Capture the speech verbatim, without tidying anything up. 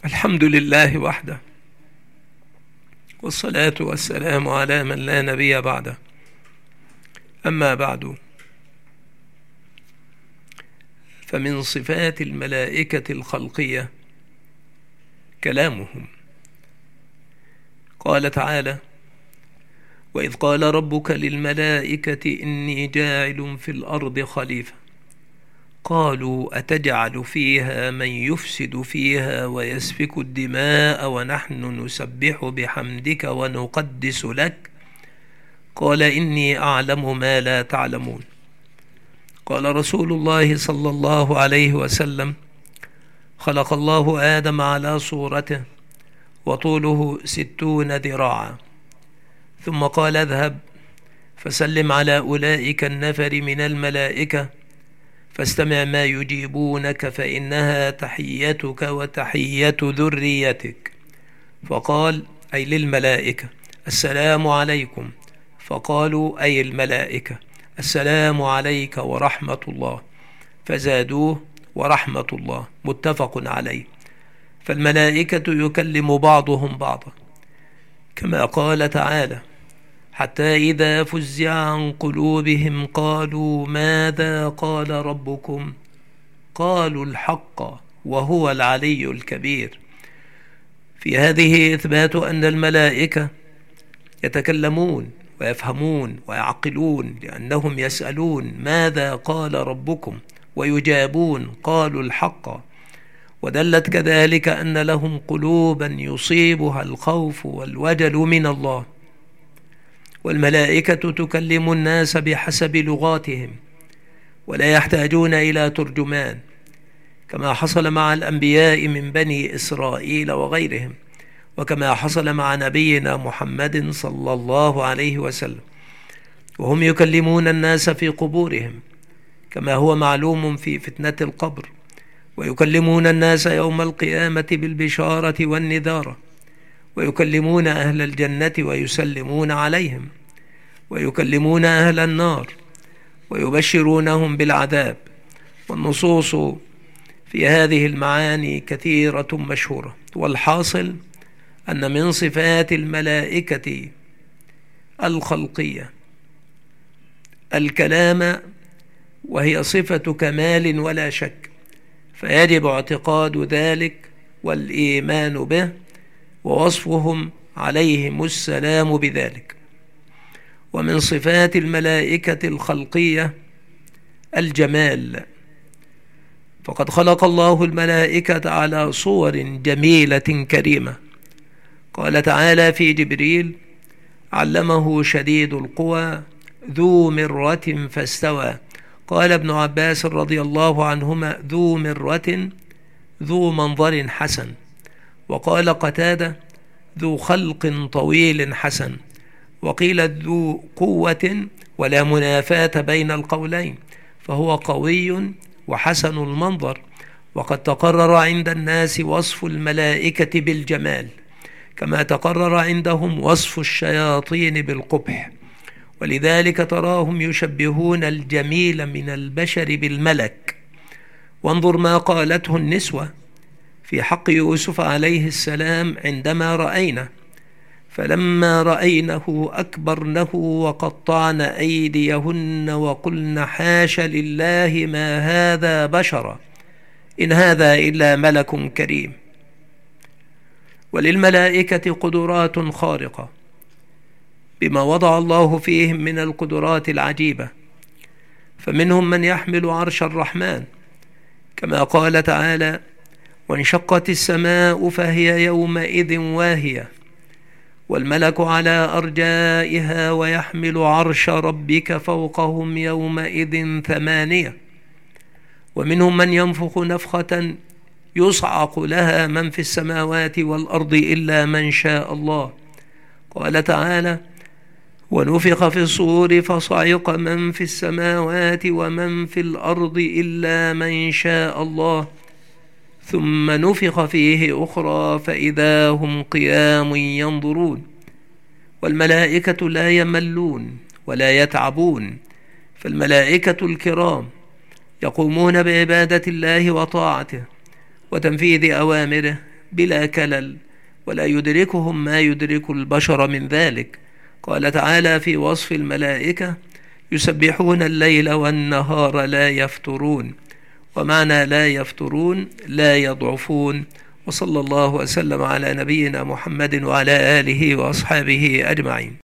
الحمد لله وحده، والصلاة والسلام على من لا نبي بعده. أما بعد، فمن صفات الملائكة الخلقية كلامهم. قال تعالى: وإذ قال ربك للملائكة إني جاعل في الأرض خليفة قالوا أتجعل فيها من يفسد فيها ويسفك الدماء ونحن نسبح بحمدك ونقدس لك قال إني أعلم ما لا تعلمون. قال رسول الله صلى الله عليه وسلم: خلق الله آدم على صورته وطوله ستون ذراعا، ثم قال: اذهب فسلم على أولئك النفر من الملائكة فاستمع ما يجيبونك فإنها تحيتك وتحية ذريتك. فقال: أي للملائكة: السلام عليكم. فقالوا: أي الملائكة: السلام عليك ورحمة الله. فزادوه: ورحمة الله. متفق عليه. فالملائكة يكلم بعضهم بعضا، كما قال تعالى: حتى إذا فزع عن قلوبهم قالوا ماذا قال ربكم قالوا الحق وهو العلي الكبير. في هذه إثبات أن الملائكة يتكلمون ويفهمون ويعقلون، لأنهم يسألون ماذا قال ربكم ويجابون قالوا الحق. ودلت كذلك أن لهم قلوبا يصيبها الخوف والوجل من الله. والملائكة تكلم الناس بحسب لغاتهم ولا يحتاجون إلى ترجمان، كما حصل مع الأنبياء من بني إسرائيل وغيرهم، وكما حصل مع نبينا محمد صلى الله عليه وسلم، وهم يكلمون الناس في قبورهم كما هو معلوم في فتنة القبر، ويكلمون الناس يوم القيامة بالبشارة والنذارة، ويكلمون أهل الجنة ويسلمون عليهم، ويكلمون أهل النار ويبشرونهم بالعذاب. والنصوص في هذه المعاني كثيرة مشهورة. والحاصل أن من صفات الملائكة الخلقية الكلام، وهي صفة كمال ولا شك، فيجب اعتقاد ذلك والإيمان به، ووصفهم عليهم السلام بذلك. ومن صفات الملائكة الخلقية الجمال، فقد خلق الله الملائكة على صور جميلة كريمة. قال تعالى في جبريل: علمه شديد القوى ذو مرة فاستوى. قال ابن عباس رضي الله عنهما: ذو مرة ذو منظر حسن. وقال قتادة: ذو خلق طويل حسن. وقيل ذو قوة، ولا منافاة بين القولين، فهو قوي وحسن المنظر. وقد تقرر عند الناس وصف الملائكة بالجمال، كما تقرر عندهم وصف الشياطين بالقبح، ولذلك تراهم يشبهون الجميل من البشر بالملك. وانظر ما قالته النسوة في حق يوسف عليه السلام عندما رأينا: فلما رأينه أكبرنه وقطعن أيديهن وقلن حاش لله ما هذا بشرا إن هذا إلا ملك كريم. وللملائكة قدرات خارقة بما وضع الله فيهم من القدرات العجيبة، فمنهم من يحمل عرش الرحمن، كما قال تعالى: وانشقت السماء فهي يومئذ واهية والملك على أرجائها ويحمل عرش ربك فوقهم يومئذ ثمانية. ومنهم من ينفخ نفخة يصعق لها من في السماوات والأرض إلا من شاء الله. قال تعالى: ونفخ في الصور فصعق من في السماوات ومن في الأرض إلا من شاء الله ثم نفخ فيه أخرى فإذا هم قيام ينظرون. والملائكة لا يملون ولا يتعبون، فالملائكة الكرام يقومون بعبادة الله وطاعته وتنفيذ أوامره بلا كلل، ولا يدركهم ما يدرك البشر من ذلك. قال تعالى في وصف الملائكة: يسبحون الليل والنهار لا يفترون. ومعنى لا يفترون لا يضعفون. وصلى الله وسلم على نبينا محمد وعلى آله وأصحابه أجمعين.